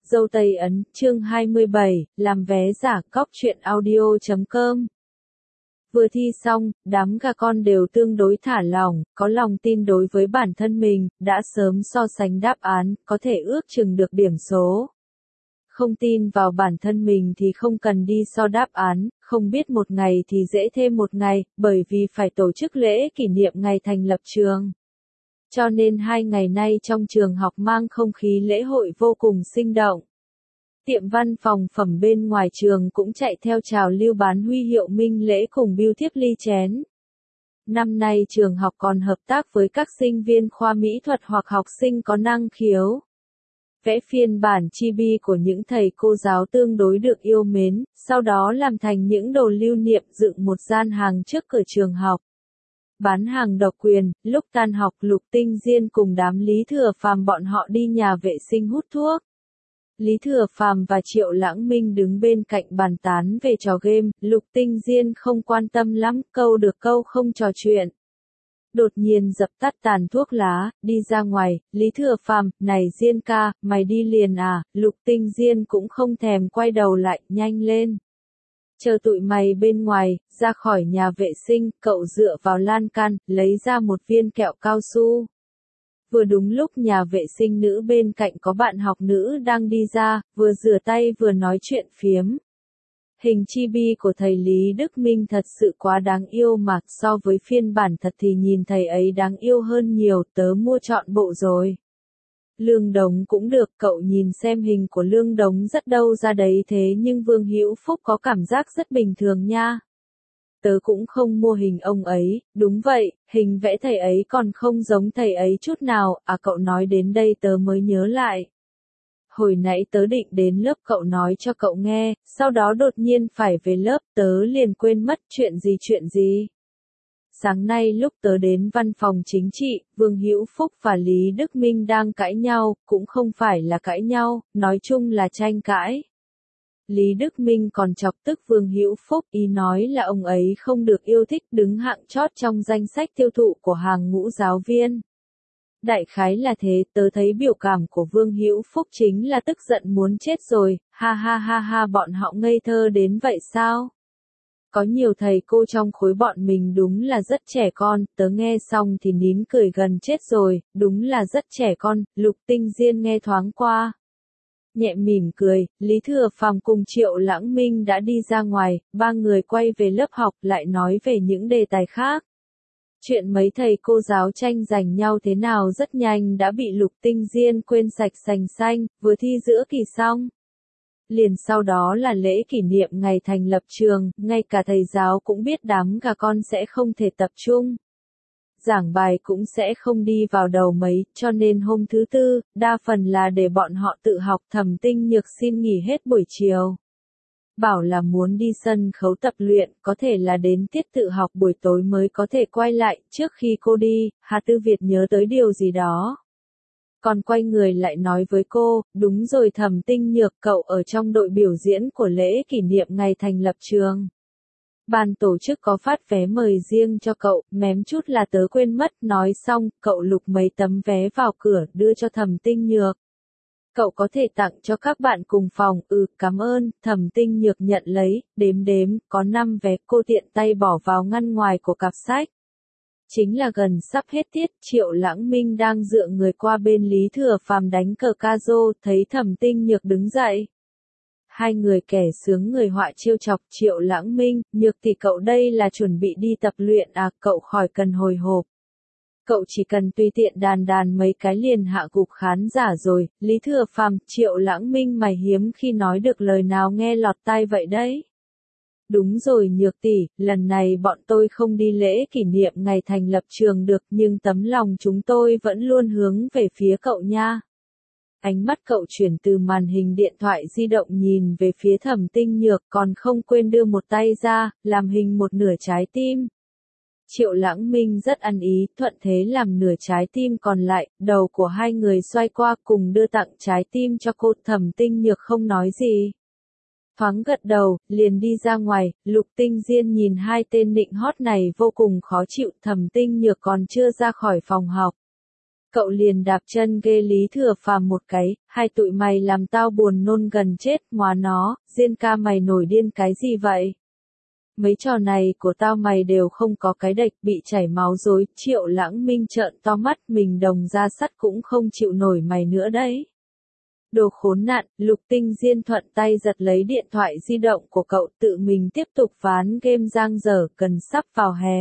Dâu Tây Ấn, chương 27, làm vé giả cóc truyện audio.com. Vừa thi xong, đám gà con đều tương đối thả lỏng, có lòng tin đối với bản thân mình, đã sớm so sánh đáp án, có thể ước chừng được điểm số. Không tin vào bản thân mình thì không cần đi so đáp án, không biết một ngày thì dễ thêm một ngày, bởi vì phải tổ chức lễ kỷ niệm ngày thành lập trường. Cho nên 2 ngày nay trong trường học mang không khí lễ hội vô cùng sinh động. Tiệm văn phòng phẩm bên ngoài trường cũng chạy theo trào lưu bán huy hiệu minh lễ cùng bưu thiếp ly chén. Năm nay trường học còn hợp tác với các sinh viên khoa mỹ thuật hoặc học sinh có năng khiếu. Vẽ phiên bản chibi của những thầy cô giáo tương đối được yêu mến, sau đó làm thành những đồ lưu niệm dựng một gian hàng trước cửa trường học. Bán hàng độc quyền, lúc tan học Lục Tinh Diên cùng đám Lý Thừa Phàm bọn họ đi nhà vệ sinh hút thuốc. Lý Thừa Phàm và Triệu Lãng Minh đứng bên cạnh bàn tán về trò game, Lục Tinh Diên không quan tâm lắm, câu được câu không trò chuyện. Đột nhiên dập tắt tàn thuốc lá, đi ra ngoài, Lý Thừa Phàm, này Diên ca, mày đi liền à, Lục Tinh Diên cũng không thèm quay đầu lại, nhanh lên. Chờ tụi mày bên ngoài, ra khỏi nhà vệ sinh, cậu dựa vào lan can, lấy ra một viên kẹo cao su. Vừa đúng lúc nhà vệ sinh nữ bên cạnh có bạn học nữ đang đi ra, vừa rửa tay vừa nói chuyện phiếm. Hình chibi của thầy Lý Đức Minh thật sự quá đáng yêu mà, so với phiên bản thật thì nhìn thầy ấy đáng yêu hơn nhiều, tớ mua trọn bộ rồi. Lương Đống cũng được, cậu nhìn xem hình của Lương Đống rất đâu ra đấy thế nhưng Vương Hữu Phúc có cảm giác rất bình thường nha. Tớ cũng không mua hình ông ấy, đúng vậy, hình vẽ thầy ấy còn không giống thầy ấy chút nào, à cậu nói đến đây tớ mới nhớ lại. Hồi nãy tớ định đến lớp cậu nói cho cậu nghe, sau đó đột nhiên phải về lớp tớ liền quên mất chuyện gì. Sáng nay lúc tớ đến văn phòng chính trị, Vương Hữu Phúc và Lý Đức Minh đang cãi nhau, cũng không phải là cãi nhau, nói chung là tranh cãi. Lý Đức Minh còn chọc tức Vương Hữu Phúc, ý nói là ông ấy không được yêu thích đứng hạng chót trong danh sách tiêu thụ của hàng ngũ giáo viên. Đại khái là thế, tớ thấy biểu cảm của Vương Hữu Phúc chính là tức giận muốn chết rồi, ha ha ha ha bọn họ ngây thơ đến vậy sao? Có nhiều thầy cô trong khối bọn mình đúng là rất trẻ con, tớ nghe xong thì nín cười gần chết rồi, đúng là rất trẻ con, Lục Tinh Diên nghe thoáng qua. Nhẹ mỉm cười, Lý Thừa Phàm cùng Triệu Lãng Minh đã đi ra ngoài, ba người quay về lớp học lại nói về những đề tài khác. Chuyện mấy thầy cô giáo tranh giành nhau thế nào rất nhanh đã bị Lục Tinh Diên quên sạch sành xanh, vừa thi giữa kỳ xong. Liền sau đó là lễ kỷ niệm ngày thành lập trường, ngay cả thầy giáo cũng biết đám gà con sẽ không thể tập trung. Giảng bài cũng sẽ không đi vào đầu mấy, cho nên hôm thứ tư, đa phần là để bọn họ tự học. Thẩm Tinh Nhược xin nghỉ hết buổi chiều. Bảo là muốn đi sân khấu tập luyện, có thể là đến tiết tự học buổi tối mới có thể quay lại, trước khi cô đi, Hà Tư Việt nhớ tới điều gì đó. Còn quay người lại nói với cô, đúng rồi Thẩm Tinh Nhược, cậu ở trong đội biểu diễn của lễ kỷ niệm ngày thành lập trường. Ban tổ chức có phát vé mời riêng cho cậu, mém chút là tớ quên mất, nói xong, cậu lục mấy tấm vé vào cửa, đưa cho Thẩm Tinh Nhược. Cậu có thể tặng cho các bạn cùng phòng, cảm ơn, Thẩm Tinh Nhược nhận lấy, đếm, có 5 vé, cô tiện tay bỏ vào ngăn ngoài của cặp sách. Chính là gần sắp hết tiết, Triệu Lãng Minh đang dựa người qua bên Lý Thừa Phàm đánh cờ ca rô, thấy Thẩm Tinh Nhược đứng dậy. Hai người kẻ sướng người họa trêu chọc Triệu Lãng Minh, Nhược thì cậu đây là chuẩn bị đi tập luyện à, cậu khỏi cần hồi hộp. Cậu chỉ cần tùy tiện đàn mấy cái liền hạ gục khán giả rồi, Lý Thừa Phàm, Triệu Lãng Minh mày hiếm khi nói được lời nào nghe lọt tai vậy đấy. Đúng rồi Nhược tỷ, lần này bọn tôi không đi lễ kỷ niệm ngày thành lập trường được nhưng tấm lòng chúng tôi vẫn luôn hướng về phía cậu nha. Ánh mắt cậu chuyển từ màn hình điện thoại di động nhìn về phía Thẩm Tinh Nhược còn không quên đưa một tay ra, làm hình một nửa trái tim. Triệu Lãng Minh rất ăn ý, thuận thế làm nửa trái tim còn lại, đầu của hai người xoay qua cùng đưa tặng trái tim cho cô. Thẩm Tinh Nhược không nói gì. Thoáng gật đầu, liền đi ra ngoài, Lục Tinh Diên nhìn hai tên nịnh hót này vô cùng khó chịu, Thẩm Tinh Nhược còn chưa ra khỏi phòng học. Cậu liền đạp chân ghê Lý Thừa Phàm một cái, hai tụi mày làm tao buồn nôn gần chết, móa nó, Diên ca mày nổi điên cái gì vậy? Mấy trò này của tao mày đều không có cái đệch, bị chảy máu rối. Triệu Lãng Minh trợn to mắt, mình đồng ra sắt cũng không chịu nổi mày nữa đấy. Đồ khốn nạn. Lục Tinh Diên thuận tay giật lấy điện thoại di động của cậu, tự mình tiếp tục ván game giang dở. Cần sắp vào hè.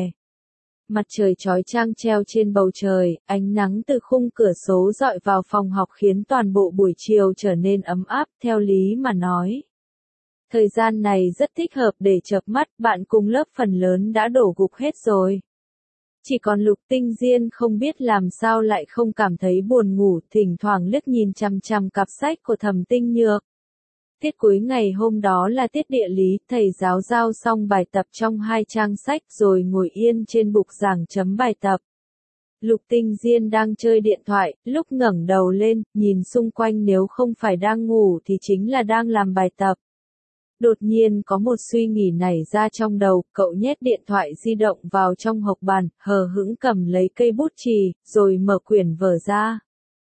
Mặt trời chói chang treo trên bầu trời, ánh nắng từ khung cửa sổ rọi vào phòng học khiến toàn bộ buổi chiều trở nên ấm áp. Theo lý mà nói, thời gian này rất thích hợp để chợp mắt, bạn cùng lớp phần lớn đã đổ gục hết rồi. Chỉ còn Lục Tinh Diên không biết làm sao lại không cảm thấy buồn ngủ, thỉnh thoảng liếc nhìn chằm chằm cặp sách của Thẩm Tinh Nhược. Tiết cuối ngày hôm đó là tiết địa lý, thầy giáo giao xong bài tập trong 2 trang sách rồi ngồi yên trên bục giảng chấm bài tập. Lục Tinh Diên đang chơi điện thoại, lúc ngẩng đầu lên, nhìn xung quanh nếu không phải đang ngủ thì chính là đang làm bài tập. Đột nhiên có một suy nghĩ nảy ra trong đầu, cậu nhét điện thoại di động vào trong hộc bàn, hờ hững cầm lấy cây bút chì, rồi mở quyển vở ra.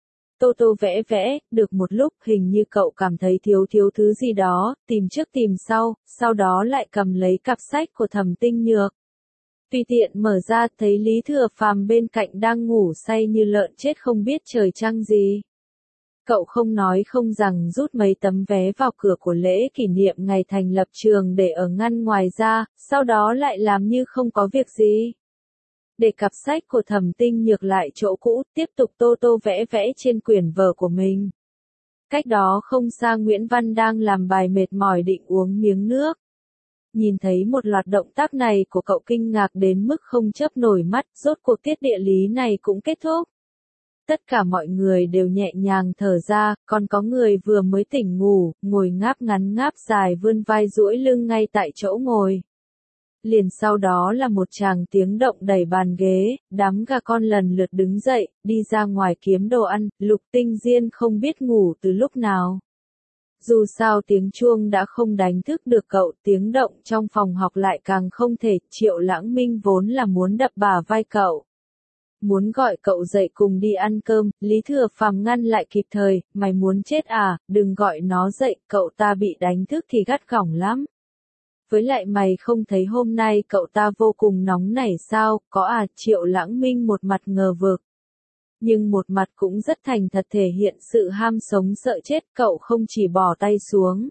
Tô tô vẽ vẽ, được một lúc hình như cậu cảm thấy thiếu thứ gì đó, tìm trước tìm sau đó lại cầm lấy cặp sách của Thẩm Tinh Nhược. Tùy tiện mở ra thấy Lý Thừa Phàm bên cạnh đang ngủ say như lợn chết không biết trời trăng gì. Cậu không nói không rằng rút mấy tấm vé vào cửa của lễ kỷ niệm ngày thành lập trường để ở ngăn ngoài ra, sau đó lại làm như không có việc gì. Để cặp sách của Thẩm Tinh Nhược lại chỗ cũ, tiếp tục tô tô vẽ vẽ trên quyển vở của mình. Cách đó không xa Nguyễn Văn đang làm bài mệt mỏi định uống miếng nước. Nhìn thấy một loạt động tác này của cậu kinh ngạc đến mức không chớp nổi mắt, rốt cuộc tiết địa lý này cũng kết thúc. Tất cả mọi người đều nhẹ nhàng thở ra, còn có người vừa mới tỉnh ngủ, ngồi ngáp ngắn ngáp dài vươn vai duỗi lưng ngay tại chỗ ngồi. Liền sau đó là một tràng tiếng động đẩy bàn ghế, đám gà con lần lượt đứng dậy, đi ra ngoài kiếm đồ ăn. Lục Tinh Diên không biết ngủ từ lúc nào. Dù sao tiếng chuông đã không đánh thức được cậu, tiếng động trong phòng học lại càng không thể. Triệu Lãng Minh vốn là muốn đập bả vai cậu, muốn gọi cậu dậy cùng đi ăn cơm. Lý Thừa Phàm ngăn lại kịp thời, mày muốn chết à, đừng gọi nó dậy, cậu ta bị đánh thức thì gắt gỏng lắm. Với lại mày không thấy hôm nay cậu ta vô cùng nóng nảy sao, có à? Triệu Lãng Minh một mặt ngờ vực, nhưng một mặt cũng rất thành thật thể hiện sự ham sống sợ chết. Cậu không chỉ bỏ tay xuống,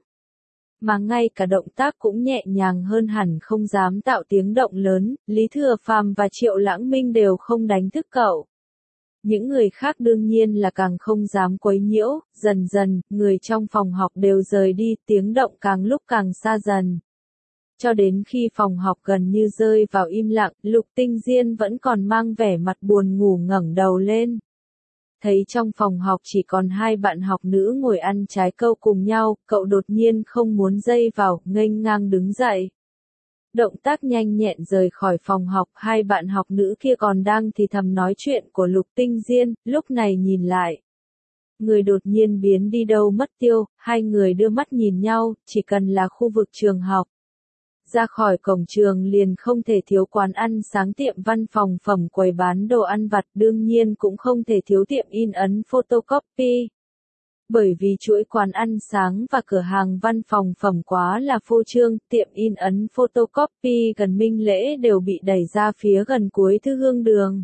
mà ngay cả động tác cũng nhẹ nhàng hơn hẳn, không dám tạo tiếng động lớn. Lý Thừa Phàm và Triệu Lãng Minh đều không đánh thức cậu. Những người khác đương nhiên là càng không dám quấy nhiễu. Dần dần, người trong phòng học đều rời đi, tiếng động càng lúc càng xa dần. Cho đến khi phòng học gần như rơi vào im lặng, Lục Tinh Diên vẫn còn mang vẻ mặt buồn ngủ ngẩng đầu lên. Thấy trong phòng học chỉ còn 2 bạn học nữ ngồi ăn trái câu cùng nhau, cậu đột nhiên không muốn dây vào, nghênh ngang đứng dậy. Động tác nhanh nhẹn rời khỏi phòng học, 2 bạn học nữ kia còn đang thì thầm nói chuyện của Lục Tinh Diên, lúc này nhìn lại. Người đột nhiên biến đi đâu mất tiêu, 2 người đưa mắt nhìn nhau, chỉ cần là khu vực trường học. Ra khỏi cổng trường liền không thể thiếu quán ăn sáng, tiệm văn phòng phẩm, quầy bán đồ ăn vặt, đương nhiên cũng không thể thiếu tiệm in ấn photocopy. Bởi vì chuỗi quán ăn sáng và cửa hàng văn phòng phẩm quá là phô trương, tiệm in ấn photocopy gần Minh Lễ đều bị đẩy ra phía gần cuối Thư Hương đường.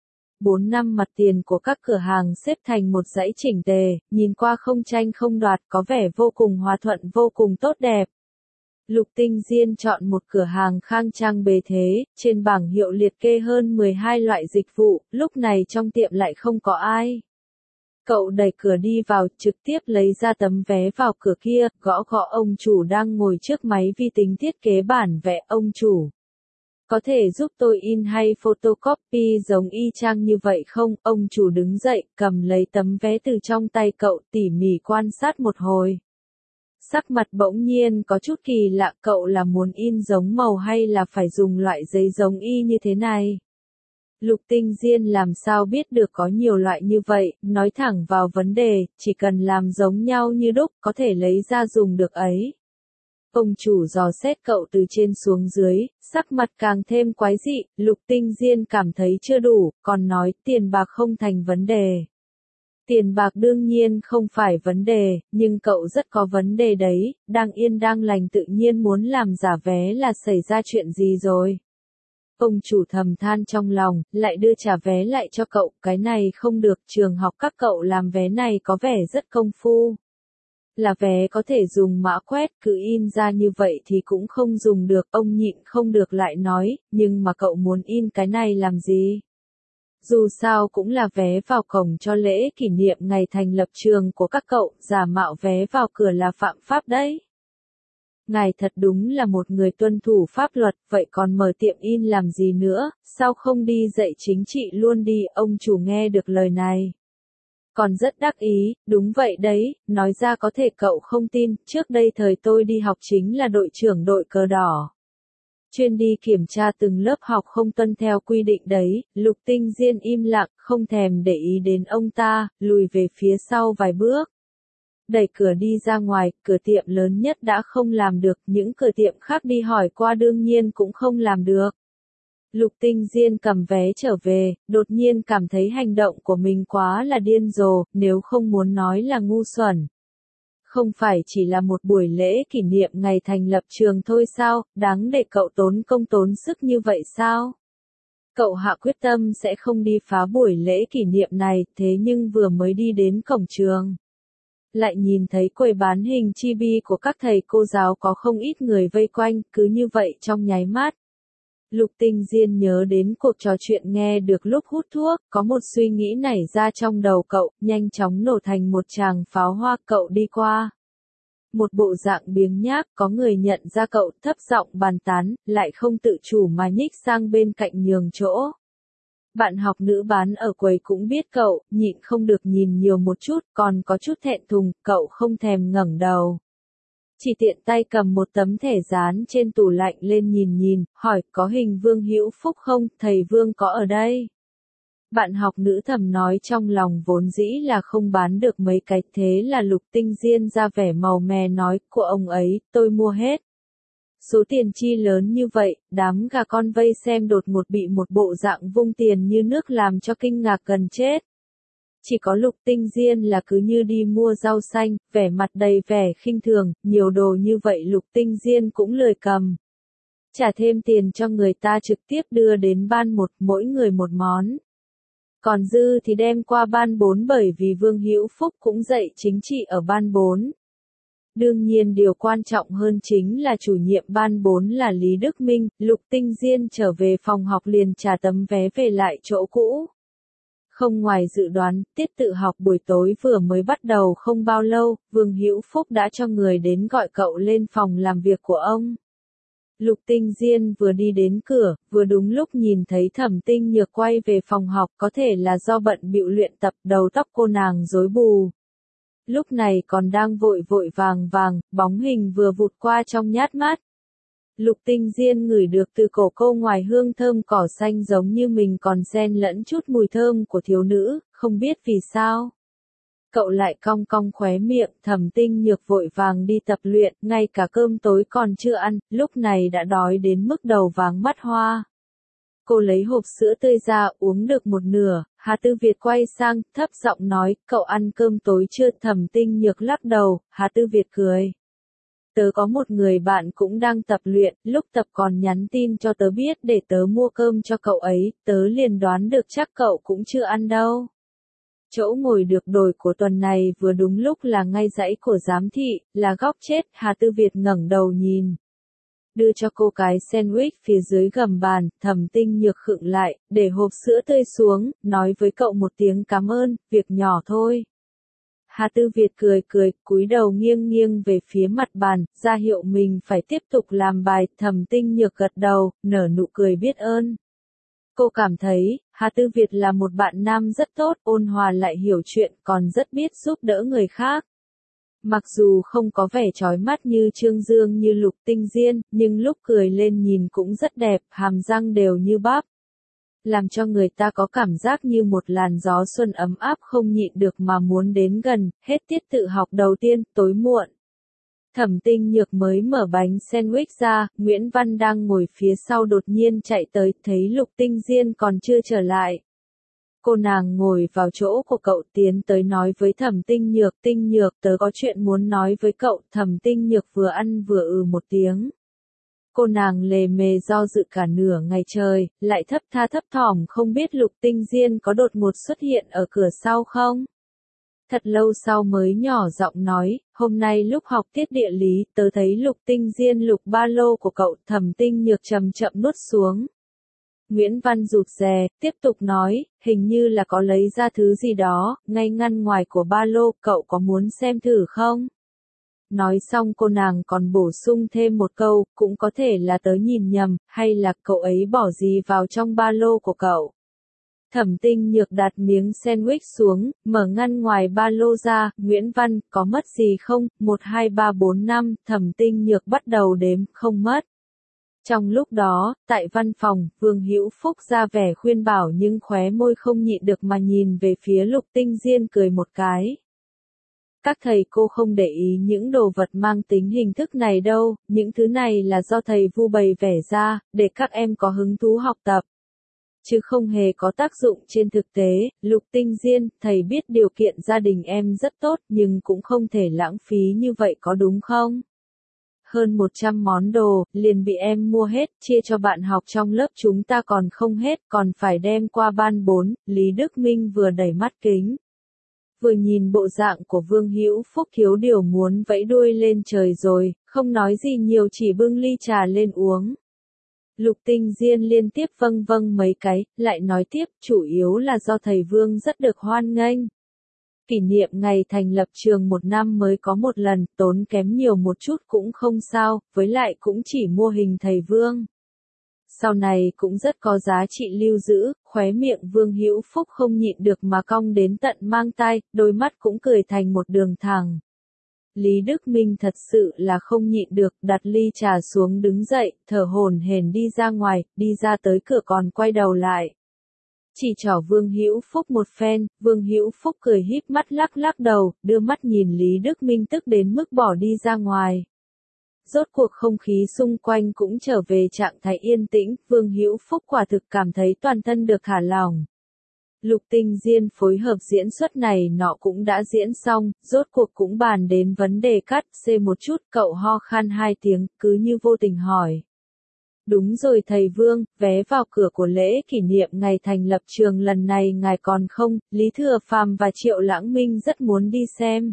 4-5 mặt tiền của các cửa hàng xếp thành một dãy chỉnh tề, nhìn qua không tranh không đoạt, có vẻ vô cùng hòa thuận, vô cùng tốt đẹp. Lục Tinh Diên chọn một cửa hàng khang trang bề thế, trên bảng hiệu liệt kê hơn 12 loại dịch vụ, lúc này trong tiệm lại không có ai. Cậu đẩy cửa đi vào, trực tiếp lấy ra tấm vé vào cửa kia, gõ gõ ông chủ đang ngồi trước máy vi tính thiết kế bản vẽ. Ông chủ, có thể giúp tôi in hay photocopy giống y chang như vậy không? Ông chủ đứng dậy, cầm lấy tấm vé từ trong tay cậu, tỉ mỉ quan sát một hồi. Sắc mặt bỗng nhiên có chút kỳ lạ, cậu là muốn in giống màu hay là phải dùng loại giấy giống y như thế này? Lục Tinh Diên làm sao biết được có nhiều loại như vậy, nói thẳng vào vấn đề, chỉ cần làm giống nhau như đúc, có thể lấy ra dùng được ấy. Ông chủ dò xét cậu từ trên xuống dưới, sắc mặt càng thêm quái dị. Lục Tinh Diên cảm thấy chưa đủ, còn nói tiền bạc không thành vấn đề. Tiền bạc đương nhiên không phải vấn đề, nhưng cậu rất có vấn đề đấy, đang yên đang lành tự nhiên muốn làm giả vé là xảy ra chuyện gì rồi. Ông chủ thầm than trong lòng, lại đưa trả vé lại cho cậu, cái này không được, trường học các cậu làm vé này có vẻ rất công phu. Là vé có thể dùng mã quét, cứ in ra như vậy thì cũng không dùng được, ông nhịn không được lại nói, nhưng mà cậu muốn in cái này làm gì? Dù sao cũng là vé vào cổng cho lễ kỷ niệm ngày thành lập trường của các cậu, giả mạo vé vào cửa là phạm pháp đấy. Ngài thật đúng là một người tuân thủ pháp luật, vậy còn mở tiệm in làm gì nữa, sao không đi dạy chính trị luôn đi, ông chủ nghe được lời này. Còn rất đắc ý, đúng vậy đấy, nói ra có thể cậu không tin, trước đây thời tôi đi học chính là đội trưởng đội cờ đỏ. Chuyên đi kiểm tra từng lớp học không tuân theo quy định đấy, Lục Tinh Diên im lặng, không thèm để ý đến ông ta, lùi về phía sau vài bước. Đẩy cửa đi ra ngoài, cửa tiệm lớn nhất đã không làm được, những cửa tiệm khác đi hỏi qua đương nhiên cũng không làm được. Lục Tinh Diên cầm vé trở về, đột nhiên cảm thấy hành động của mình quá là điên rồ, nếu không muốn nói là ngu xuẩn. Không phải chỉ là một buổi lễ kỷ niệm ngày thành lập trường thôi sao, đáng để cậu tốn công tốn sức như vậy sao? Cậu hạ quyết tâm sẽ không đi phá buổi lễ kỷ niệm này, thế nhưng vừa mới đi đến cổng trường. Lại nhìn thấy quầy bán hình chibi của các thầy cô giáo có không ít người vây quanh, cứ như vậy trong nháy mắt. Lục Tinh Diên nhớ đến cuộc trò chuyện nghe được lúc hút thuốc, có một suy nghĩ nảy ra trong đầu cậu, nhanh chóng nổ thành một tràng pháo hoa, cậu đi qua. Một bộ dạng biếng nhác, có người nhận ra cậu, thấp giọng bàn tán, lại không tự chủ mà nhích sang bên cạnh nhường chỗ. Bạn học nữ bán ở quầy cũng biết cậu, nhịn không được nhìn nhiều một chút, còn có chút thẹn thùng, cậu không thèm ngẩng đầu. Chỉ tiện tay cầm một tấm thẻ dán trên tủ lạnh lên nhìn, hỏi, có hình Vương Hữu Phúc không, thầy Vương có ở đây. Bạn học nữ thầm nói trong lòng vốn dĩ là không bán được mấy cái, thế là Lục Tinh Diên ra vẻ màu mè nói, của ông ấy, tôi mua hết. Số tiền chi lớn như vậy, đám gà con vây xem đột ngột bị một bộ dạng vung tiền như nước làm cho kinh ngạc gần chết. Chỉ có Lục Tinh Diên là cứ như đi mua rau xanh, vẻ mặt đầy vẻ khinh thường, nhiều đồ như vậy Lục Tinh Diên cũng lười cầm. Trả thêm tiền cho người ta trực tiếp đưa đến ban một, mỗi người một món. Còn dư thì đem qua ban 4 bởi vì Vương Hữu Phúc cũng dạy chính trị ở ban 4. Đương nhiên điều quan trọng hơn chính là chủ nhiệm ban 4 là Lý Đức Minh, Lục Tinh Diên trở về phòng học liền trả tấm vé về lại chỗ cũ. Không ngoài dự đoán, tiết tự học buổi tối vừa mới bắt đầu không bao lâu, Vương Hữu Phúc đã cho người đến gọi cậu lên phòng làm việc của ông. Lục Tinh Diên vừa đi đến cửa, vừa đúng lúc nhìn thấy Thẩm Tinh Nhược quay về phòng học, có thể là do bận bịu luyện tập, đầu tóc cô nàng rối bù. Lúc này còn đang vội vội vàng, bóng hình vừa vụt qua trong nhát mắt. Lục Tinh Diên ngửi được từ cổ cô ngoài hương thơm cỏ xanh giống như mình còn xen lẫn chút mùi thơm của thiếu nữ, không biết vì sao. Cậu lại cong cong khóe miệng, Thẩm Tinh Nhược vội vàng đi tập luyện, ngay cả cơm tối còn chưa ăn, lúc này đã đói đến mức đầu váng mắt hoa. Cô lấy hộp sữa tươi ra, uống được một nửa, Hà Tư Việt quay sang, thấp giọng nói, cậu ăn cơm tối chưa? Thẩm Tinh Nhược lắc đầu, Hà Tư Việt cười. Tớ có một người bạn cũng đang tập luyện, lúc tập còn nhắn tin cho tớ biết để tớ mua cơm cho cậu ấy, tớ liền đoán được chắc cậu cũng chưa ăn đâu. Chỗ ngồi được đổi của tuần này vừa đúng lúc là ngay dãy của giám thị, là góc chết, Hà Tư Việt ngẩng đầu nhìn. Đưa cho cô cái sandwich phía dưới gầm bàn, Thẩm Tinh Nhược khựng lại, để hộp sữa tươi xuống, nói với cậu một tiếng cảm ơn, việc nhỏ thôi. Hà Tư Việt cười, cúi đầu nghiêng về phía mặt bàn, ra hiệu mình phải tiếp tục làm bài, Thẩm Tinh Nhược gật đầu, nở nụ cười biết ơn. Cô cảm thấy, Hà Tư Việt là một bạn nam rất tốt, ôn hòa lại hiểu chuyện, còn rất biết giúp đỡ người khác. Mặc dù không có vẻ chói mắt như Trương Dương như Lục Tinh Diên, nhưng lúc cười lên nhìn cũng rất đẹp, hàm răng đều như bắp. Làm cho người ta có cảm giác như một làn gió xuân ấm áp không nhịn được mà muốn đến gần, hết tiết tự học đầu tiên, tối muộn. Thẩm Tinh Nhược mới mở bánh sandwich ra, Nguyễn Văn đang ngồi phía sau đột nhiên chạy tới, thấy Lục Tinh Diên còn chưa trở lại. Cô nàng ngồi vào chỗ của cậu tiến tới nói với Thẩm Tinh Nhược tớ có chuyện muốn nói với cậu. Thẩm Tinh Nhược vừa ăn vừa một tiếng. Cô nàng lề mề do dự cả nửa ngày trời, lại thấp tha thấp thỏm không biết Lục Tinh Diên có đột ngột xuất hiện ở cửa sau không. Thật lâu sau mới nhỏ giọng nói, hôm nay lúc học tiết địa lý, tớ thấy Lục Tinh Diên lục ba lô của cậu. Thẩm Tinh Nhược chậm chậm nuốt xuống. Nguyễn Văn rụt rè, tiếp tục nói, hình như là có lấy ra thứ gì đó, ngay ngăn ngoài của ba lô, cậu có muốn xem thử không? Nói xong cô nàng còn bổ sung thêm một câu, cũng có thể là tớ nhìn nhầm, hay là cậu ấy bỏ gì vào trong ba lô của cậu. Thẩm Tinh Nhược đặt miếng sandwich xuống, mở ngăn ngoài ba lô ra, Nguyễn Văn, có mất gì không? 1 2 3 4 5, Thẩm Tinh Nhược bắt đầu đếm, không mất. Trong lúc đó, tại văn phòng, Vương Hữu Phúc ra vẻ khuyên bảo nhưng khóe môi không nhịn được mà nhìn về phía Lục Tinh Diên cười một cái. Các thầy cô không để ý những đồ vật mang tính hình thức này đâu, những thứ này là do thầy vu bày vẽ ra, để các em có hứng thú học tập. Chứ không hề có tác dụng trên thực tế. Lục Tinh Diên, thầy biết điều kiện gia đình em rất tốt nhưng cũng không thể lãng phí như vậy có đúng không? Hơn 100 món đồ, liền bị em mua hết, chia cho bạn học trong lớp chúng ta còn không hết, còn phải đem qua ban 4, Lý Đức Minh vừa đẩy mắt kính. Vừa nhìn bộ dạng của Vương Hữu Phúc thiếu điều muốn vẫy đuôi lên trời rồi, không nói gì nhiều chỉ bưng ly trà lên uống. Lục Tinh Diên liên tiếp vâng vâng mấy cái, lại nói tiếp, chủ yếu là do thầy Vương rất được hoan nghênh. Kỷ niệm ngày thành lập trường 1 năm mới có một lần, tốn kém nhiều một chút cũng không sao, với lại cũng chỉ mua hình thầy Vương. Sau này cũng rất có giá trị lưu giữ, khóe miệng Vương Hữu Phúc không nhịn được mà cong đến tận mang tai, đôi mắt cũng cười thành một đường thẳng. Lý Đức Minh thật sự là không nhịn được, đặt ly trà xuống đứng dậy, thở hổn hển đi ra ngoài, đi ra tới cửa còn quay đầu lại. Chỉ trỏ Vương Hữu Phúc một phen, Vương Hữu Phúc cười híp mắt lắc lắc đầu, đưa mắt nhìn Lý Đức Minh tức đến mức bỏ đi ra ngoài. Rốt cuộc không khí xung quanh cũng trở về trạng thái yên tĩnh, Vương Hữu Phúc quả thực cảm thấy toàn thân được thả lỏng. Lục Tinh Diên phối hợp diễn xuất này nọ cũng đã diễn xong, rốt cuộc cũng bàn đến vấn đề cắt xê một chút, cậu ho khan 2 tiếng, cứ như vô tình hỏi. Đúng rồi thầy Vương, vé vào cửa của lễ kỷ niệm ngày thành lập trường lần này ngài còn không? Lý Thừa Phàm và Triệu Lãng Minh rất muốn đi xem.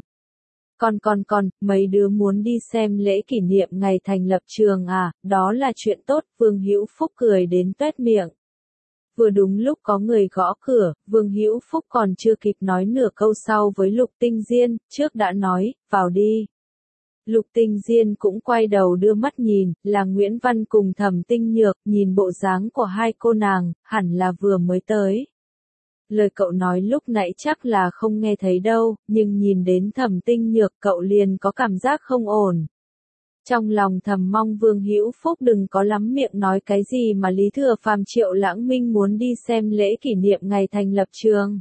Còn, mấy đứa muốn đi xem lễ kỷ niệm ngày thành lập trường à, đó là chuyện tốt, Vương Hữu Phúc cười đến toét miệng. Vừa đúng lúc có người gõ cửa, Vương Hữu Phúc còn chưa kịp nói nửa câu sau với Lục Tinh Diên, trước đã nói, vào đi. Lục Tinh Diên cũng quay đầu đưa mắt nhìn, là Nguyễn Văn cùng Thẩm Tinh Nhược, nhìn bộ dáng của hai cô nàng, hẳn là vừa mới tới. Lời cậu nói lúc nãy chắc là không nghe thấy đâu, nhưng nhìn đến Thẩm Tinh Nhược cậu liền có cảm giác không ổn. Trong lòng thầm mong Vương Hữu Phúc đừng có lắm miệng nói cái gì mà Lý Thừa Phàm Triệu Lãng Minh muốn đi xem lễ kỷ niệm ngày thành lập trường.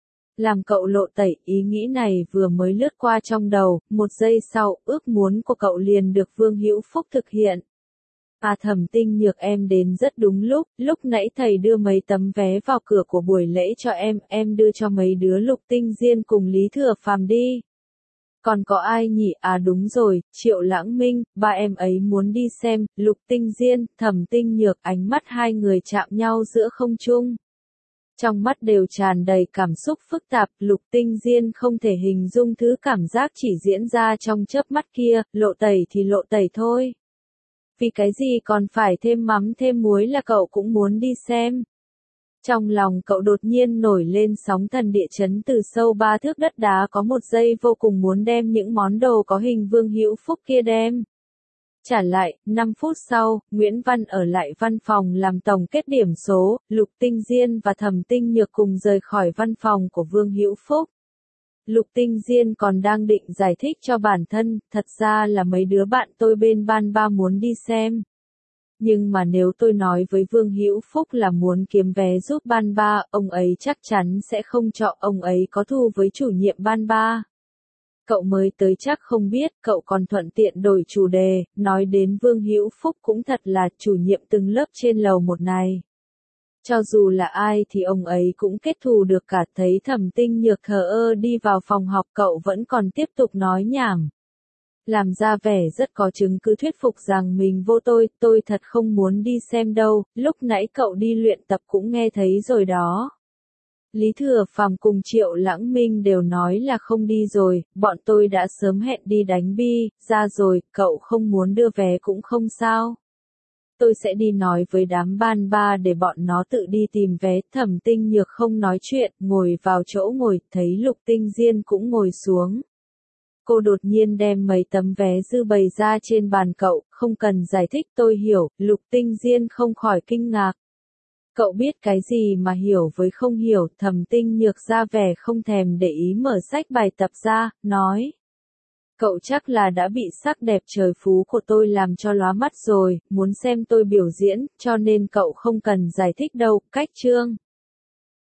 Làm cậu lộ tẩy, ý nghĩ này vừa mới lướt qua trong đầu, một giây sau, ước muốn của cậu liền được Vương Hữu Phúc thực hiện. À Thẩm Tinh Nhược em đến rất đúng lúc nãy thầy đưa mấy tấm vé vào cửa của buổi lễ cho em đưa cho mấy đứa Lục Tinh Diên cùng Lý Thừa Phàm đi. Còn có ai nhỉ? À đúng rồi, Triệu Lãng Minh, ba em ấy muốn đi xem. Lục Tinh Diên, Thẩm Tinh Nhược, ánh mắt hai người chạm nhau giữa không trung. Trong mắt đều tràn đầy cảm xúc phức tạp, Lục Tinh Diên không thể hình dung thứ cảm giác chỉ diễn ra trong chớp mắt kia, lộ tẩy thì lộ tẩy thôi. Vì cái gì còn phải thêm mắm thêm muối là cậu cũng muốn đi xem. Trong lòng cậu đột nhiên nổi lên sóng thần địa chấn từ sâu 3 thước đất đá, có một giây vô cùng muốn đem những món đồ có hình Vương Hữu Phúc kia đem. Trả lại, 5 phút sau, Nguyễn Văn ở lại văn phòng làm tổng kết điểm số, Lục Tinh Diên và Thẩm Tinh Nhược cùng rời khỏi văn phòng của Vương Hữu Phúc. Lục Tinh Diên còn đang định giải thích cho bản thân, thật ra là mấy đứa bạn tôi bên ban ba muốn đi xem. Nhưng mà nếu tôi nói với Vương Hữu Phúc là muốn kiếm vé giúp ban ba, ông ấy chắc chắn sẽ không cho, ông ấy có thù với chủ nhiệm ban ba. Cậu mới tới chắc không biết, cậu còn thuận tiện đổi chủ đề, nói đến Vương Hữu Phúc cũng thật là chủ nhiệm từng lớp trên lầu 1 này. Cho dù là ai thì ông ấy cũng kết thù được cả. Thấy Thẩm Tinh Nhược thờ ơ đi vào phòng học, cậu vẫn còn tiếp tục nói nhảm. Làm ra vẻ rất có chứng cứ thuyết phục rằng mình vô tôi thật không muốn đi xem đâu, lúc nãy cậu đi luyện tập cũng nghe thấy rồi đó. Lý Thừa Phàm cùng Triệu Lãng Minh đều nói là không đi rồi, bọn tôi đã sớm hẹn đi đánh bi, ra rồi, cậu không muốn đưa vé cũng không sao. Tôi sẽ đi nói với đám ban ba để bọn nó tự đi tìm vé. Thẩm Tinh Nhược không nói chuyện, ngồi vào chỗ ngồi, thấy Lục Tinh Diên cũng ngồi xuống. Cô đột nhiên đem mấy tấm vé dư bày ra trên bàn cậu, không cần giải thích tôi hiểu. Lục Tinh Diên không khỏi kinh ngạc. Cậu biết cái gì mà hiểu với không hiểu. Thẩm Tinh Nhược ra vẻ không thèm để ý, mở sách bài tập ra, nói. Cậu chắc là đã bị sắc đẹp trời phú của tôi làm cho lóa mắt rồi, muốn xem tôi biểu diễn, cho nên cậu không cần giải thích đâu. Cách chương